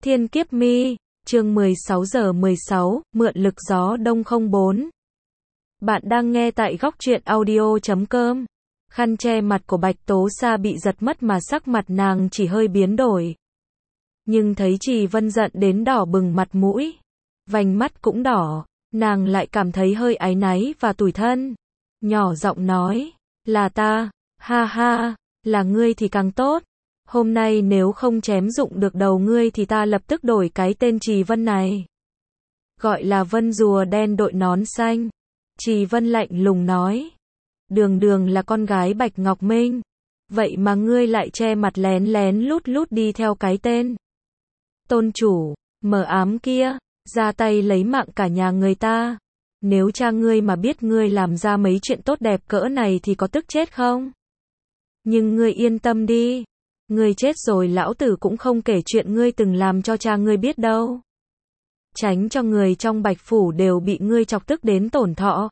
Thiên Kiếp Mi, chương 16 giờ 16, mượn lực gió đông 04. Bạn đang nghe tại góc truyện audio.com. Khăn che mặt của Bạch Tố Sa bị giật mất mà sắc mặt nàng chỉ hơi biến đổi. Nhưng thấy Trì Vân giận đến đỏ bừng mặt mũi, vành mắt cũng đỏ, nàng lại cảm thấy hơi áy náy và tủi thân. Nhỏ giọng nói, là ta, ha ha, là ngươi thì càng tốt. Hôm nay nếu không chém dụng được đầu ngươi thì ta lập tức đổi cái tên Trì Vân này. Gọi là Vân rùa đen đội nón xanh. Trì Vân lạnh lùng nói. Đường đường là con gái Bạch Ngọc Minh. Vậy mà ngươi lại che mặt lén lén lút lút đi theo cái tên. Tôn chủ, mờ ám kia, ra tay lấy mạng cả nhà người ta. Nếu cha ngươi mà biết ngươi làm ra mấy chuyện tốt đẹp cỡ này thì có tức chết không? Nhưng ngươi yên tâm đi. Ngươi chết rồi lão tử cũng không kể chuyện ngươi từng làm cho cha ngươi biết đâu. Tránh cho người trong Bạch Phủ đều bị ngươi chọc tức đến tổn thọ.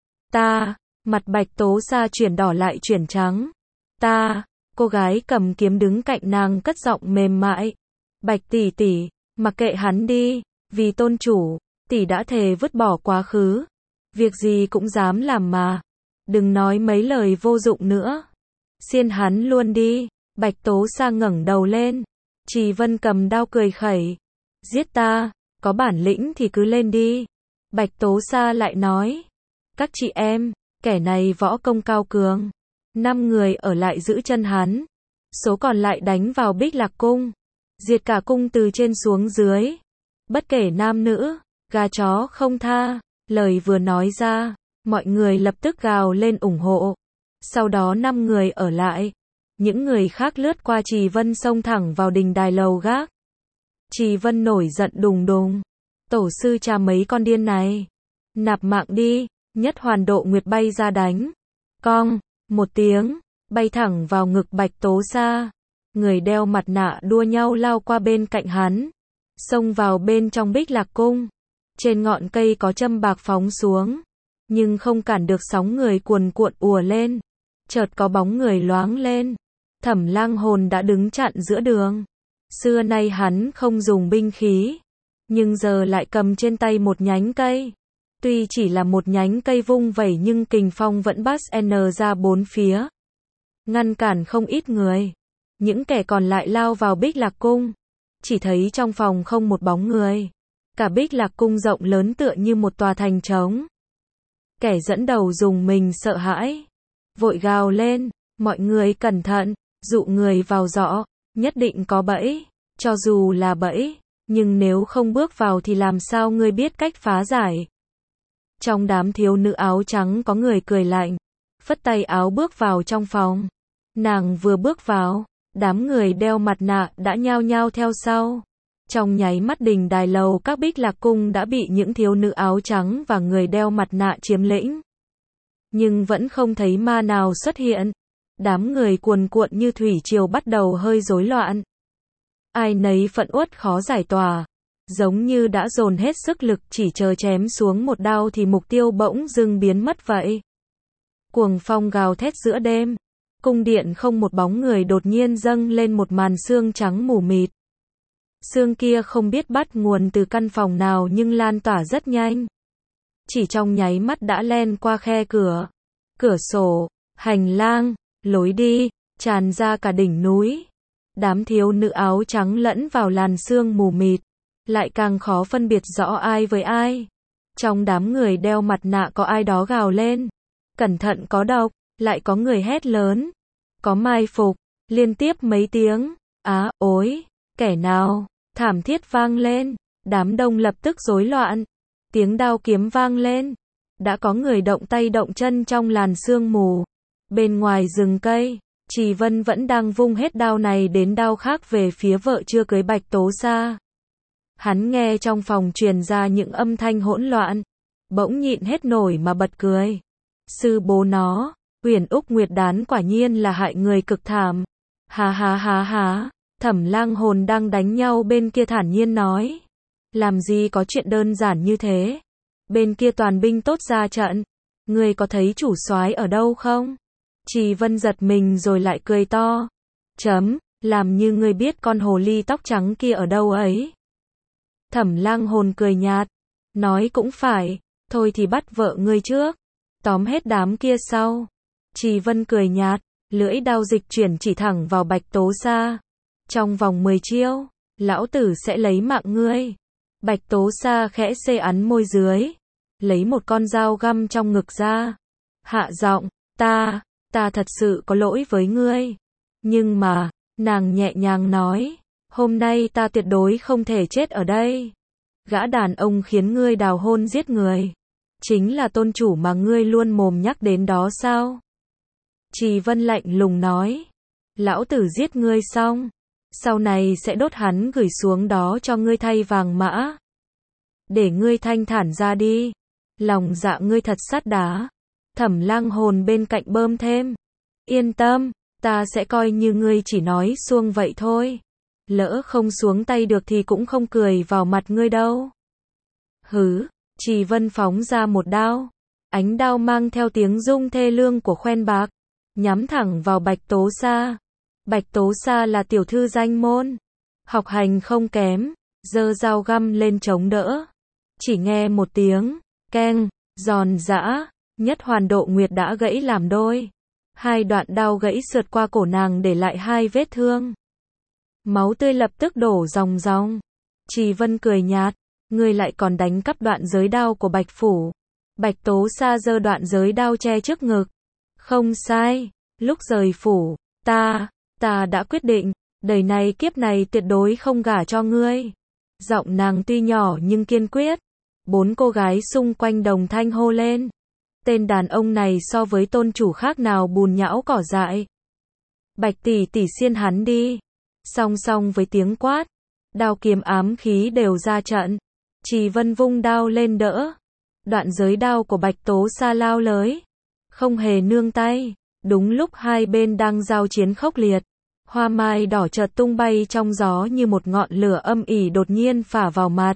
Ta, mặt Bạch Tố Sa chuyển đỏ lại chuyển trắng. Ta, cô gái cầm kiếm đứng cạnh nàng cất giọng mềm mại. Bạch tỷ tỷ, mặc kệ hắn đi, vì tôn chủ, tỷ đã thề vứt bỏ quá khứ. Việc gì cũng dám làm mà. Đừng nói mấy lời vô dụng nữa. Xiên hắn luôn đi. Bạch Tố Sa ngẩng đầu lên. Trì Vân cầm đao cười khẩy. Giết ta, có bản lĩnh thì cứ lên đi. Bạch Tố Sa lại nói. Các chị em, kẻ này võ công cao cường. 5 người ở lại giữ chân hắn. Số còn lại đánh vào Bích Lạc Cung. Diệt cả cung từ trên xuống dưới. Bất kể nam nữ, gà chó không tha. Lời vừa nói ra, mọi người lập tức gào lên ủng hộ. Sau đó 5 người ở lại. Những người khác lướt qua Trì Vân xông thẳng vào đình đài lầu gác. Trì Vân nổi giận đùng đùng. Tổ sư cha mấy con điên này. Nạp mạng đi, Nhất Hoàn Độ Nguyệt bay ra đánh. Cong, một tiếng, bay thẳng vào ngực Bạch Tố Sa. Người đeo mặt nạ đua nhau lao qua bên cạnh hắn. Xông vào bên trong Bích Lạc Cung. Trên ngọn cây có châm bạc phóng xuống. Nhưng không cản được sóng người cuồn cuộn ùa lên. Chợt có bóng người loáng lên. Thẩm Lang Hồn đã đứng chặn giữa đường. Xưa nay hắn không dùng binh khí, nhưng giờ lại cầm trên tay một nhánh cây. Tuy chỉ là một nhánh cây vung vẩy nhưng kình phong vẫn bắt ra bốn phía. Ngăn cản không ít người. Những kẻ còn lại lao vào Bích Lạc Cung. Chỉ thấy trong phòng không một bóng người. Cả Bích Lạc Cung rộng lớn tựa như một tòa thành trống. Kẻ dẫn đầu dùng mình sợ hãi. Vội gào lên, mọi người cẩn thận. Dụ người vào giỏ, nhất định có bẫy, cho dù là bẫy, nhưng nếu không bước vào thì làm sao ngươi biết cách phá giải. Trong đám thiếu nữ áo trắng có người cười lạnh, phất tay áo bước vào trong phòng. Nàng vừa bước vào, đám người đeo mặt nạ đã nhao nhao theo sau. Trong nháy mắt đình đài lầu các Bích Lạc Cung đã bị những thiếu nữ áo trắng và người đeo mặt nạ chiếm lĩnh. Nhưng vẫn không thấy ma nào xuất hiện. Đám người cuồn cuộn như thủy triều bắt đầu hơi rối loạn. Ai nấy phẫn uất khó giải tỏa. Giống như đã dồn hết sức lực chỉ chờ chém xuống một đao thì mục tiêu bỗng dưng biến mất vậy. Cuồng phong gào thét giữa đêm. Cung điện không một bóng người đột nhiên dâng lên một màn sương trắng mù mịt. Sương kia không biết bắt nguồn từ căn phòng nào nhưng lan tỏa rất nhanh. Chỉ trong nháy mắt đã len qua khe cửa, cửa sổ, hành lang, lối đi, tràn ra cả đỉnh núi. Đám thiếu nữ áo trắng lẫn vào làn sương mù mịt, lại càng khó phân biệt rõ ai với ai. Trong đám người đeo mặt nạ có ai đó gào lên, cẩn thận có độc, lại có người hét lớn, có mai phục, liên tiếp mấy tiếng, á, ối, kẻ nào, thảm thiết vang lên, đám đông lập tức rối loạn, tiếng đao kiếm vang lên, đã có người động tay động chân trong làn sương mù. Bên ngoài rừng cây, Trì Vân vẫn đang vung hết đao này đến đao khác về phía vợ chưa cưới Bạch Tố Sa. Hắn nghe trong phòng truyền ra những âm thanh hỗn loạn, bỗng nhịn hết nổi mà bật cười. Sư bố nó, Huyền Úc Nguyệt Đán quả nhiên là hại người cực thảm. Ha ha ha ha, Thẩm Lang Hồn đang đánh nhau bên kia thản nhiên nói. Làm gì có chuyện đơn giản như thế. Bên kia toàn binh tốt ra trận. Ngươi có thấy chủ soái ở đâu không? Trì Vân giật mình rồi lại cười to. Chấm, làm như ngươi biết con hồ ly tóc trắng kia ở đâu ấy. Thẩm Lang Hồn cười nhạt, nói cũng phải, thôi thì bắt vợ ngươi trước, tóm hết đám kia sau. Trì Vân cười nhạt, lưỡi đao dịch chuyển chỉ thẳng vào Bạch Tố Sa. Trong vòng 10 chiêu, lão tử sẽ lấy mạng ngươi. Bạch Tố Sa khẽ xê ắn môi dưới, lấy một con dao găm trong ngực ra. Hạ giọng, ta thật sự có lỗi với ngươi. Nhưng mà, nàng nhẹ nhàng nói, hôm nay ta tuyệt đối không thể chết ở đây. Gã đàn ông khiến ngươi đào hôn giết người, chính là tôn chủ mà ngươi luôn mồm nhắc đến đó sao? Trì Vân lạnh lùng nói, lão tử giết ngươi xong, sau này sẽ đốt hắn gửi xuống đó cho ngươi thay vàng mã. Để ngươi thanh thản ra đi, lòng dạ ngươi thật sắt đá. Thẩm Lang Hồn bên cạnh bơm thêm, yên tâm, ta sẽ coi như ngươi chỉ nói suông vậy thôi. Lỡ không xuống tay được thì cũng không cười vào mặt ngươi đâu. Hứ, Trì Vân phóng ra một đao. Ánh đao mang theo tiếng rung thê lương của khoen bạc, nhắm thẳng vào Bạch Tố Sa. Bạch Tố Sa là tiểu thư danh môn, học hành không kém, giơ dao găm lên chống đỡ. Chỉ nghe một tiếng, keng, giòn giã, Nhất Hoàn Độ Nguyệt đã gãy làm đôi. Hai đoạn đao gãy sượt qua cổ nàng để lại hai vết thương. Máu tươi lập tức đổ ròng ròng. Trì Vân cười nhạt, ngươi lại còn đánh cắp đoạn giới đao của Bạch Phủ. Bạch Tố Sa giơ đoạn giới đao che trước ngực. Không sai, lúc rời phủ, ta đã quyết định, đời này kiếp này tuyệt đối không gả cho ngươi. Giọng nàng tuy nhỏ nhưng kiên quyết. 4 cô gái xung quanh đồng thanh hô lên. Tên đàn ông này so với tôn chủ khác nào bùn nhão cỏ dại. Bạch tỷ tỷ xiên hắn đi. Song song với tiếng quát, đao kiếm ám khí đều ra trận. Trì Vân vung đao lên đỡ. Đoạn giới đao của Bạch Tố Sa lao lới, không hề nương tay. Đúng lúc hai bên đang giao chiến khốc liệt, hoa mai đỏ chợt tung bay trong gió như một ngọn lửa âm ỉ đột nhiên phả vào mặt.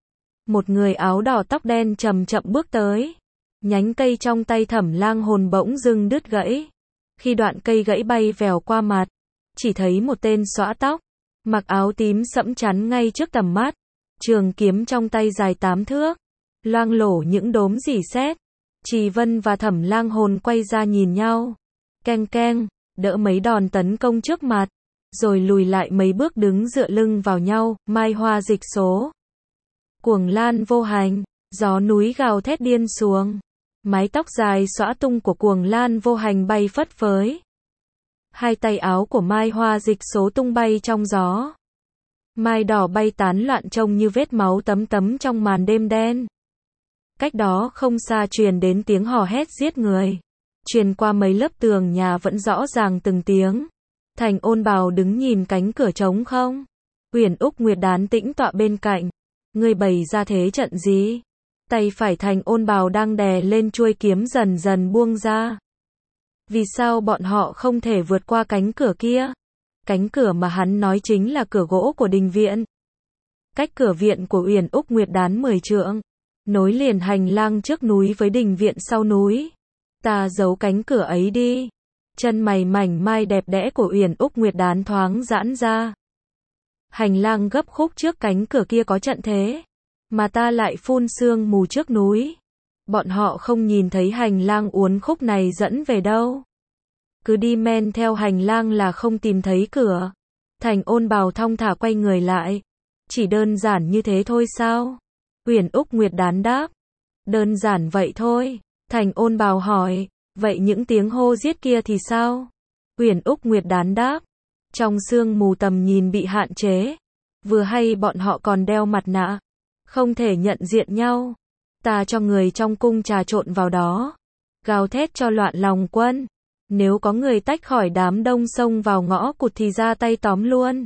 Một người áo đỏ tóc đen chậm chậm bước tới. Nhánh cây trong tay Thẩm Lang Hồn bỗng dưng đứt gãy. Khi đoạn cây gãy bay vèo qua mặt, chỉ thấy một tên xõa tóc, mặc áo tím sẫm chắn ngay trước tầm mắt. Trường kiếm trong tay dài 8 thước, loang lổ những đốm rỉ sét. Trì Vân và Thẩm Lang Hồn quay ra nhìn nhau. Keng keng, đỡ mấy đòn tấn công trước mặt, rồi lùi lại mấy bước đứng dựa lưng vào nhau. Mai hoa dịch số, cuồng lan vô hành, gió núi gào thét điên xuống. Mái tóc dài xõa tung của cuồng lan vô hành bay phất phới. Hai tay áo của mai hoa dịch số tung bay trong gió. Mai đỏ bay tán loạn trông như vết máu tấm tấm trong màn đêm đen. Cách đó không xa truyền đến tiếng hò hét giết người. Truyền qua mấy lớp tường nhà vẫn rõ ràng từng tiếng. Thành Ôn Bào đứng nhìn cánh cửa trống không. Uyển Úc Nguyệt Đán tĩnh tọa bên cạnh. Người bày ra thế trận gì? Tay phải Thành Ôn Bào đang đè lên chuôi kiếm dần dần buông ra. Vì sao bọn họ không thể vượt qua cánh cửa kia? Cánh cửa mà hắn nói chính là cửa gỗ của đình viện. Cách cửa viện của Uyển Úc Nguyệt Đán 10 trượng, nối liền hành lang trước núi với đình viện sau núi. Ta giấu cánh cửa ấy đi. Chân mày mảnh mai đẹp đẽ của Uyển Úc Nguyệt Đán thoáng giãn ra. Hành lang gấp khúc trước cánh cửa kia có trận thế, mà ta lại phun sương mù trước núi. Bọn họ không nhìn thấy hành lang uốn khúc này dẫn về đâu. Cứ đi men theo hành lang là không tìm thấy cửa. Thành Ôn Bào thong thả quay người lại. Chỉ đơn giản như thế thôi sao? Uyển Úc Nguyệt Đán đáp. Đơn giản vậy thôi. Thành Ôn Bào hỏi, vậy những tiếng hô giết kia thì sao? Uyển Úc Nguyệt Đán đáp. Trong sương mù tầm nhìn bị hạn chế. Vừa hay bọn họ còn đeo mặt nạ, không thể nhận diện nhau. Ta cho người trong cung trà trộn vào đó, gào thét cho loạn lòng quân. Nếu có người tách khỏi đám đông xông vào ngõ cụt thì ra tay tóm luôn.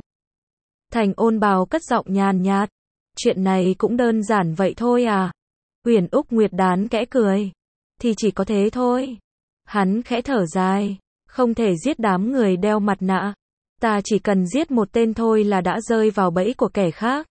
Thành Ôn Bào cất giọng nhàn nhạt. Chuyện này cũng đơn giản vậy thôi à? Uyển Úc Nguyệt Đán khẽ cười. Thì chỉ có thế thôi. Hắn khẽ thở dài. Không thể giết đám người đeo mặt nạ. Ta chỉ cần giết một tên thôi là đã rơi vào bẫy của kẻ khác.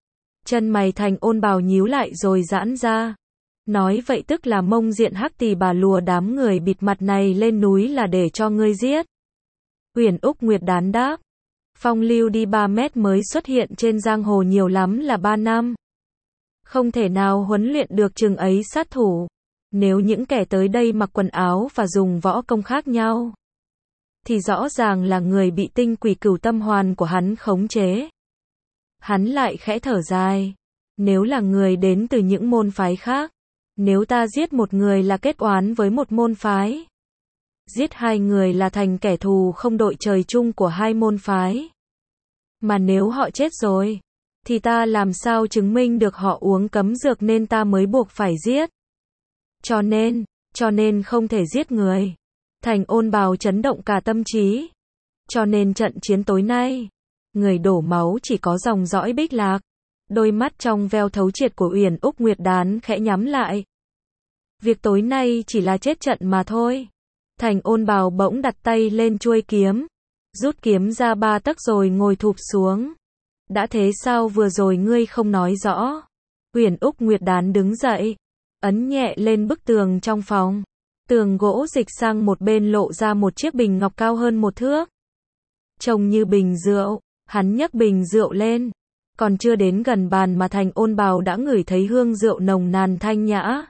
Chân mày Thành Ôn Bào nhíu lại rồi giãn ra. Nói vậy tức là Mông Diện Hắc Tỳ bà lùa đám người bịt mặt này lên núi là để cho ngươi giết. Uyển Úc Nguyệt Đán đáp. Phong lưu đi 3 mét mới xuất hiện trên giang hồ nhiều lắm là 3 năm. Không thể nào huấn luyện được chừng ấy sát thủ. Nếu những kẻ tới đây mặc quần áo và dùng võ công khác nhau, thì rõ ràng là người bị tinh quỷ cửu tâm hoàn của hắn khống chế. Hắn lại khẽ thở dài. Nếu là người đến từ những môn phái khác, nếu ta giết một người là kết oán với một môn phái, giết 2 người là thành kẻ thù không đội trời chung của 2 môn phái. Mà nếu họ chết rồi, thì ta làm sao chứng minh được họ uống cấm dược nên ta mới buộc phải giết. Cho nên không thể giết người. Thành Ôn Bào chấn động cả tâm trí. Cho nên trận chiến tối nay, người đổ máu chỉ có dòng dõi Bích Lạc. Đôi mắt trong veo thấu triệt của Uyển Úc Nguyệt Đán khẽ nhắm lại. Việc tối nay chỉ là chết trận mà thôi. Thành Ôn Bào bỗng đặt tay lên chuôi kiếm, rút kiếm ra 3 tấc rồi ngồi thụp xuống. Đã thế sao vừa rồi ngươi không nói rõ? Uyển Úc Nguyệt Đán đứng dậy, ấn nhẹ lên bức tường trong phòng. Tường gỗ dịch sang một bên lộ ra một chiếc bình ngọc cao hơn 1 thước. Trông như bình rượu, hắn nhấc bình rượu lên. Còn chưa đến gần bàn mà Thành Ôn Bào đã ngửi thấy hương rượu nồng nàn thanh nhã.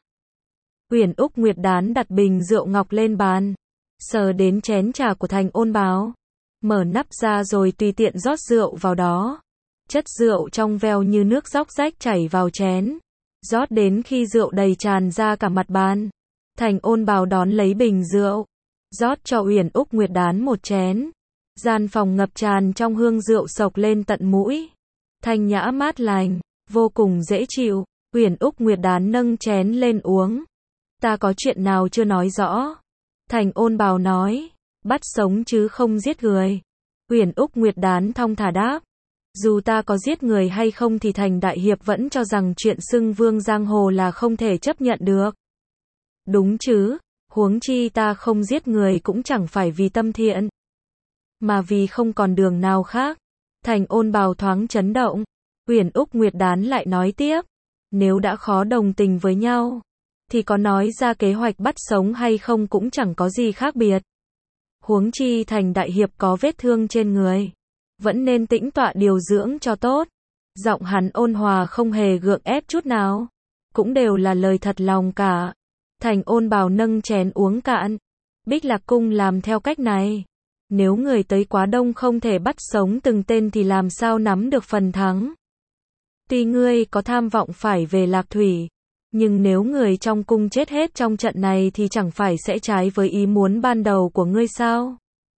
Uyển Úc Nguyệt Đán đặt bình rượu ngọc lên bàn, sờ đến chén trà của Thành Ôn Bào, mở nắp ra rồi tùy tiện rót rượu vào đó. Chất rượu trong veo như nước róc rách chảy vào chén, rót đến khi rượu đầy tràn ra cả mặt bàn. Thành Ôn Bào đón lấy bình rượu, rót cho Uyển Úc Nguyệt Đán một chén. Gian phòng ngập tràn trong hương rượu sộc lên tận mũi, thanh nhã mát lành, vô cùng dễ chịu. Uyển Úc Nguyệt Đán nâng chén lên uống. Ta có chuyện nào chưa nói rõ? Thành Ôn Bào nói, bắt sống chứ không giết người. Uyển Úc Nguyệt Đán thong thả đáp, dù ta có giết người hay không thì Thành đại hiệp vẫn cho rằng chuyện xưng vương giang hồ là không thể chấp nhận được. Đúng chứ, huống chi ta không giết người cũng chẳng phải vì tâm thiện, mà vì không còn đường nào khác. Thành Ôn Bào thoáng chấn động. Uyển Úc Nguyệt Đán lại nói tiếp, nếu đã khó đồng tình với nhau, thì có nói ra kế hoạch bắt sống hay không cũng chẳng có gì khác biệt. Huống chi Thành đại hiệp có vết thương trên người, vẫn nên tĩnh tọa điều dưỡng cho tốt. Giọng hắn ôn hòa không hề gượng ép chút nào, cũng đều là lời thật lòng cả. Thành Ôn Bào nâng chén uống cạn. Bích Lạc Cung làm theo cách này, nếu người tới quá đông không thể bắt sống từng tên thì làm sao nắm được phần thắng. Tuy ngươi có tham vọng phải về Lạc Thủy, nhưng nếu người trong cung chết hết trong trận này thì chẳng phải sẽ trái với ý muốn ban đầu của ngươi sao?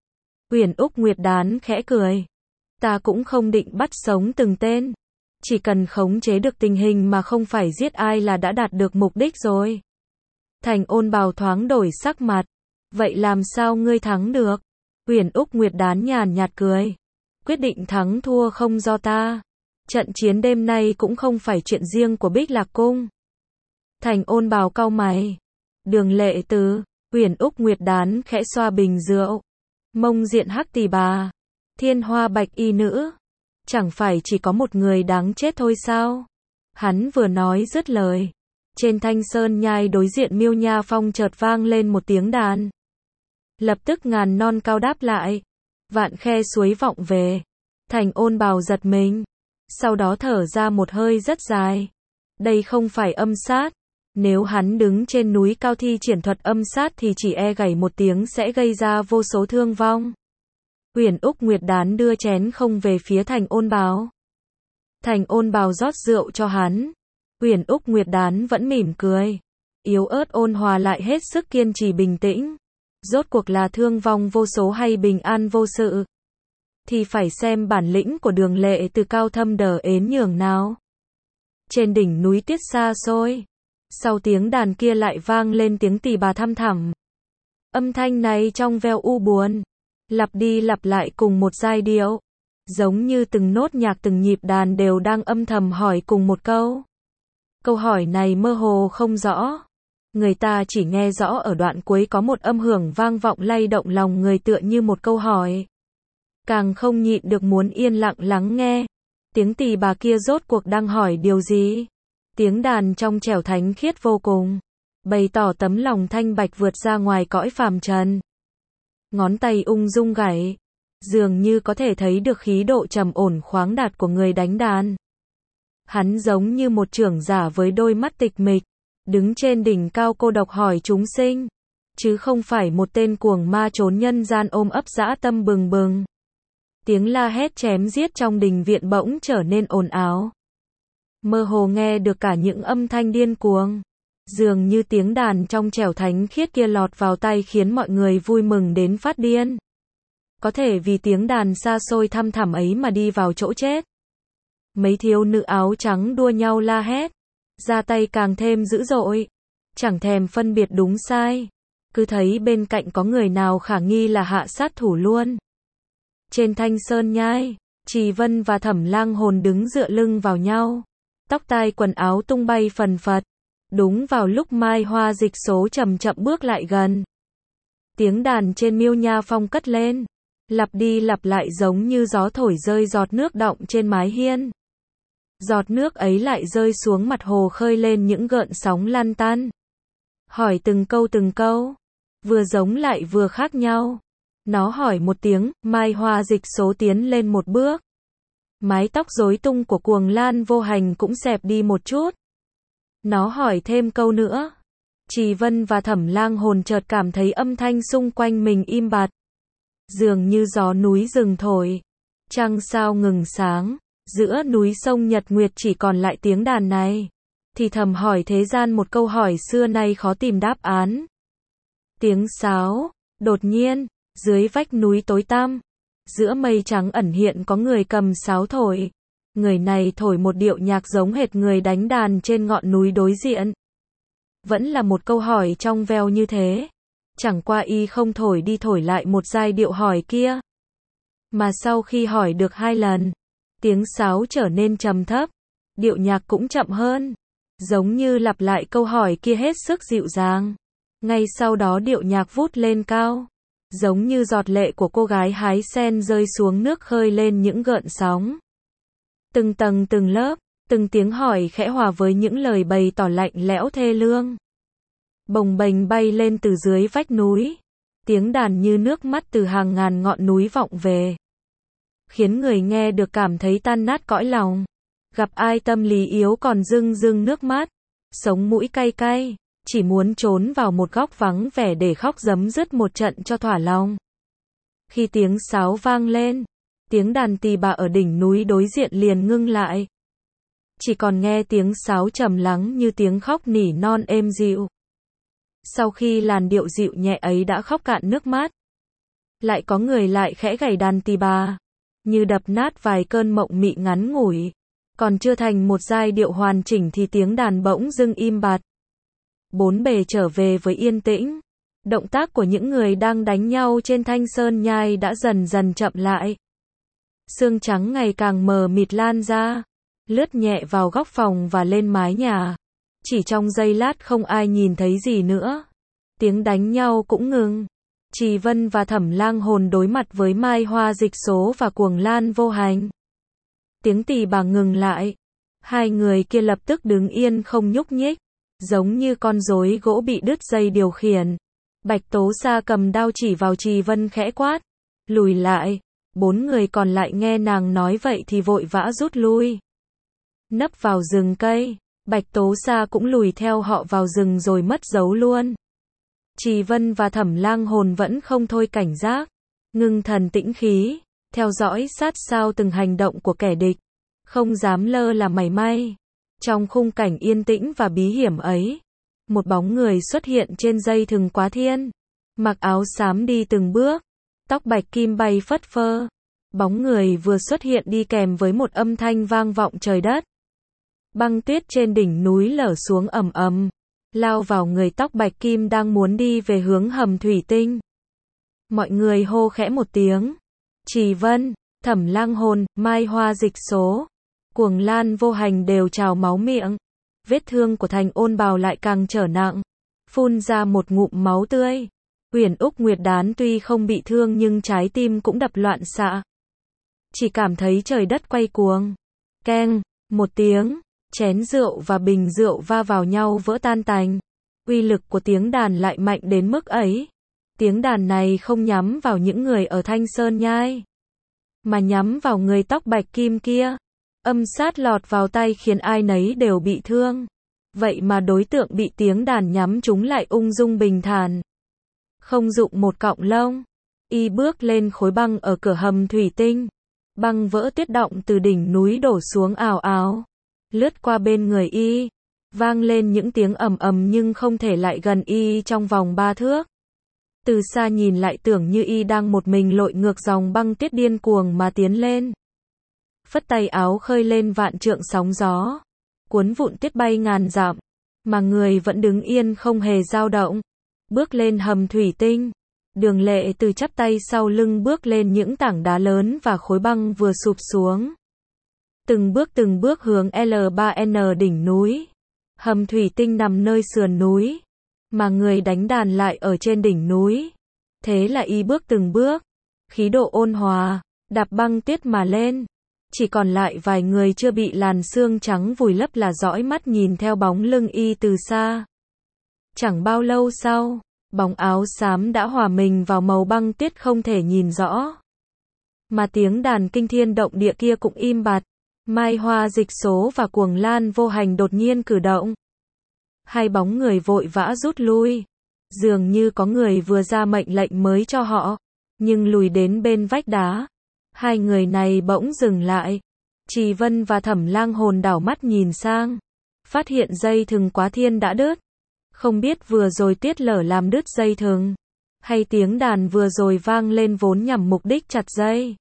Uyển Úc Nguyệt Đán khẽ cười. Ta cũng không định bắt sống từng tên. Chỉ cần khống chế được tình hình mà không phải giết ai là đã đạt được mục đích rồi. Thành Ôn Bào thoáng đổi sắc mặt. Vậy làm sao ngươi thắng được? Uyển Úc Nguyệt Đán nhàn nhạt cười. Quyết định thắng thua không do ta. Trận chiến đêm nay cũng không phải chuyện riêng của Bích Lạc Cung. Thành Ôn Bào cau mày. Đường Lệ Từ. Uyển Úc Nguyệt Đán khẽ xoa bình rượu. Mông Diện Hắc Tỳ Bà, Thiên Hoa Bạch Y Nữ, chẳng phải chỉ có một người đáng chết thôi sao? Hắn vừa nói dứt lời, trên Thanh Sơn Nhai đối diện Miêu Nha Phong chợt vang lên một tiếng đàn. Lập tức ngàn non cao đáp lại, vạn khe suối vọng về. Thành Ôn Bào giật mình, sau đó thở ra một hơi rất dài. Đây không phải âm sát. Nếu hắn đứng trên núi cao thi triển thuật âm sát thì chỉ e gảy một tiếng sẽ gây ra vô số thương vong. Uyển Úc Nguyệt Đán đưa chén không về phía Thành Ôn Bào. Thành Ôn Bào rót rượu cho hắn. Uyển Úc Nguyệt Đán vẫn mỉm cười, yếu ớt ôn hòa lại hết sức kiên trì bình tĩnh. Rốt cuộc là thương vong vô số hay bình an vô sự, thì phải xem bản lĩnh của Đường Lệ Từ cao thâm đờ ến nhường nào. Trên đỉnh núi tuyết xa xôi, sau tiếng đàn kia lại vang lên tiếng tỳ bà thăm thẳm. Âm thanh này trong veo u buồn, lặp đi lặp lại cùng một giai điệu, giống như từng nốt nhạc từng nhịp đàn đều đang âm thầm hỏi cùng một câu. Câu hỏi này mơ hồ không rõ. Người ta chỉ nghe rõ ở đoạn cuối có một âm hưởng vang vọng lay động lòng người tựa như một câu hỏi. Càng không nhịn được muốn yên lặng lắng nghe. Tiếng tỳ bà kia rốt cuộc đang hỏi điều gì? Tiếng đàn trong trẻo thánh khiết vô cùng, bày tỏ tấm lòng thanh bạch vượt ra ngoài cõi phàm trần. Ngón tay ung dung gảy, dường như có thể thấy được khí độ trầm ổn khoáng đạt của người đánh đàn. Hắn giống như một trưởng giả với đôi mắt tịch mịch, đứng trên đỉnh cao cô độc hỏi chúng sinh, chứ không phải một tên cuồng ma trốn nhân gian ôm ấp dã tâm bừng bừng. Tiếng la hét chém giết trong đình viện bỗng trở nên ồn ào. Mơ hồ nghe được cả những âm thanh điên cuồng. Dường như tiếng đàn trong trẻo thánh khiết kia lọt vào tai khiến mọi người vui mừng đến phát điên. Có thể vì tiếng đàn xa xôi thăm thẳm ấy mà đi vào chỗ chết. Mấy thiếu nữ áo trắng đua nhau la hét, ra tay càng thêm dữ dội, chẳng thèm phân biệt đúng sai, cứ thấy bên cạnh có người nào khả nghi là hạ sát thủ luôn. Trên Thanh Sơn Nhai, Trì Vân và Thẩm Lang Hồn đứng dựa lưng vào nhau, tóc tai quần áo tung bay phần phật. Đúng vào lúc Mai Hoa Dịch Số chậm chậm bước lại gần, tiếng đàn trên Miêu Nha Phong cất lên, lặp đi lặp lại giống như gió thổi rơi giọt nước đọng trên mái hiên. Giọt nước ấy lại rơi xuống mặt hồ khơi lên những gợn sóng lăn tăn. Hỏi từng câu, vừa giống lại vừa khác nhau. Nó hỏi một tiếng, Mai Hoa Dịch Số tiến lên một bước. Mái tóc rối tung của Cuồng Lan Vô Hành cũng xẹp đi một chút. Nó hỏi thêm câu nữa. Trì Vân và Thẩm Lang Hồn chợt cảm thấy âm thanh xung quanh mình im bặt. Dường như gió núi rừng thổi. Trăng sao ngừng sáng. Giữa núi sông Nhật Nguyệt chỉ còn lại tiếng đàn này. Thì thầm hỏi thế gian một câu hỏi xưa nay khó tìm đáp án. Tiếng sáo. Đột nhiên, dưới vách núi tối tăm, giữa mây trắng ẩn hiện có người cầm sáo thổi. Người này thổi một điệu nhạc giống hệt người đánh đàn trên ngọn núi đối diện. Vẫn là một câu hỏi trong veo như thế. Chẳng qua y không thổi đi thổi lại một giai điệu hỏi kia. Mà sau khi hỏi được 2 lần, tiếng sáo trở nên trầm thấp, điệu nhạc cũng chậm hơn. Giống như lặp lại câu hỏi kia hết sức dịu dàng. Ngay sau đó điệu nhạc vút lên cao. Giống như giọt lệ của cô gái hái sen rơi xuống nước khơi lên những gợn sóng. Từng tầng từng lớp, từng tiếng hỏi khẽ hòa với những lời bày tỏ lạnh lẽo thê lương. Bồng bềnh bay lên từ dưới vách núi. Tiếng đàn như nước mắt từ hàng ngàn ngọn núi vọng về. Khiến người nghe được cảm thấy tan nát cõi lòng. Gặp ai tâm lý yếu còn rưng rưng nước mắt. Sống mũi cay cay, chỉ muốn trốn vào một góc vắng vẻ để khóc rấm rứt một trận cho thỏa lòng. Khi tiếng sáo vang lên, tiếng đàn tỳ bà ở đỉnh núi đối diện liền ngưng lại. Chỉ còn nghe tiếng sáo trầm lắng như tiếng khóc nỉ non êm dịu. Sau khi làn điệu dịu nhẹ ấy đã khóc cạn nước mắt, lại có người lại khẽ gảy đàn tỳ bà, như đập nát vài cơn mộng mị ngắn ngủi. Còn chưa thành một giai điệu hoàn chỉnh thì tiếng đàn bỗng dưng im bặt. Bốn bề trở về với yên tĩnh. Động tác của những người đang đánh nhau trên Thanh Sơn Nhai đã dần dần chậm lại. Sương trắng ngày càng mờ mịt lan ra, lướt nhẹ vào góc phòng và lên mái nhà. Chỉ trong giây lát không ai nhìn thấy gì nữa. Tiếng đánh nhau cũng ngừng. Trì Vân và Thẩm Lang Hồn đối mặt với Mai Hoa Dịch Số và Cuồng Lan Vô Hành. Tiếng tỳ bà ngừng lại. Hai người kia lập tức đứng yên không nhúc nhích, giống như con rối gỗ bị đứt dây điều khiển. Bạch Tố Sa cầm đao chỉ vào Trì Vân khẽ quát. Lùi lại. 4 người còn lại nghe nàng nói vậy thì vội vã rút lui. Nấp vào rừng cây. Bạch Tố Sa cũng lùi theo họ vào rừng rồi mất dấu luôn. Trì Vân và Thẩm Lang Hồn vẫn không thôi cảnh giác, ngưng thần tĩnh khí, theo dõi sát sao từng hành động của kẻ địch, không dám lơ là mảy may. Trong khung cảnh yên tĩnh và bí hiểm ấy, một bóng người xuất hiện trên dây thừng quá thiên, mặc áo xám đi từng bước, tóc bạch kim bay phất phơ. Bóng người vừa xuất hiện đi kèm với một âm thanh vang vọng trời đất. Băng tuyết trên đỉnh núi lở xuống ầm ầm, lao vào người tóc bạch kim đang muốn đi về hướng hầm thủy tinh. Mọi người hô khẽ một tiếng. Trì Vân, Thẩm Lang Hồn, Mai Hoa Dịch Số, Cuồng Lan Vô Hành đều trào máu miệng. Vết thương của Thành Ôn Bào lại càng trở nặng, phun ra một ngụm máu tươi. Uyển Úc Nguyệt Đán tuy không bị thương nhưng trái tim cũng đập loạn xạ. Chỉ cảm thấy trời đất quay cuồng. Keng, một tiếng, chén rượu và bình rượu va vào nhau vỡ tan tành. Uy lực của tiếng đàn lại mạnh đến mức ấy. Tiếng đàn này không nhắm vào những người ở Thanh Sơn Nhai, mà nhắm vào người tóc bạch kim kia. Âm sát lọt vào tay khiến ai nấy đều bị thương. Vậy mà đối tượng bị tiếng đàn nhắm trúng lại ung dung bình thản. Không dụng một cọng lông. Y bước lên khối băng ở cửa hầm thủy tinh. Băng vỡ tuyết động từ đỉnh núi đổ xuống ào ào. Lướt qua bên người Y. Vang lên những tiếng ầm ầm nhưng không thể lại gần Y trong vòng 3 thước. Từ xa nhìn lại tưởng như Y đang một mình lội ngược dòng băng tuyết điên cuồng mà tiến lên. Phất tay áo khơi lên vạn trượng sóng gió. Cuốn vụn tuyết bay ngàn dặm. Mà người vẫn đứng yên không hề dao động. Bước lên hầm thủy tinh. Đường Lệ từ chắp tay sau lưng bước lên những tảng đá lớn và khối băng vừa sụp xuống. Từng bước hướng L3N đỉnh núi. Hầm thủy tinh nằm nơi sườn núi. Mà người đánh đàn lại ở trên đỉnh núi. Thế là Y bước từng bước. Khí độ ôn hòa, đạp băng tuyết mà lên. Chỉ còn lại vài người chưa bị làn sương trắng vùi lấp là dõi mắt nhìn theo bóng lưng Y từ xa. Chẳng bao lâu sau, bóng áo xám đã hòa mình vào màu băng tuyết không thể nhìn rõ. Mà tiếng đàn kinh thiên động địa kia cũng im bặt. Mai Hoa Dịch Số và Cuồng Lan Vô Hành đột nhiên cử động. Hai bóng người vội vã rút lui. Dường như có người vừa ra mệnh lệnh mới cho họ. Nhưng lùi đến bên vách đá. Hai người này bỗng dừng lại. Trì Vân và Thẩm Lang Hồn đảo mắt nhìn sang. Phát hiện dây thừng quá thiên đã đứt. Không biết vừa rồi tuyết lở làm đứt dây thừng. Hay tiếng đàn vừa rồi vang lên vốn nhằm mục đích chặt dây.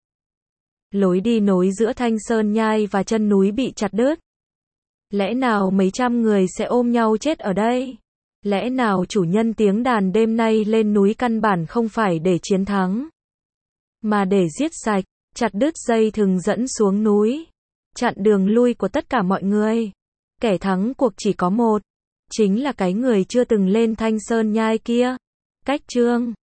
Lối đi nối giữa Thanh Sơn Nhai và chân núi bị chặt đứt. Lẽ nào mấy trăm người sẽ ôm nhau chết ở đây? Lẽ nào chủ nhân tiếng đàn đêm nay lên núi căn bản không phải để chiến thắng, mà để giết sạch, chặt đứt dây thừng dẫn xuống núi, chặn đường lui của tất cả mọi người. Kẻ thắng cuộc chỉ có một, chính là cái người chưa từng lên Thanh Sơn Nhai kia. Cách chương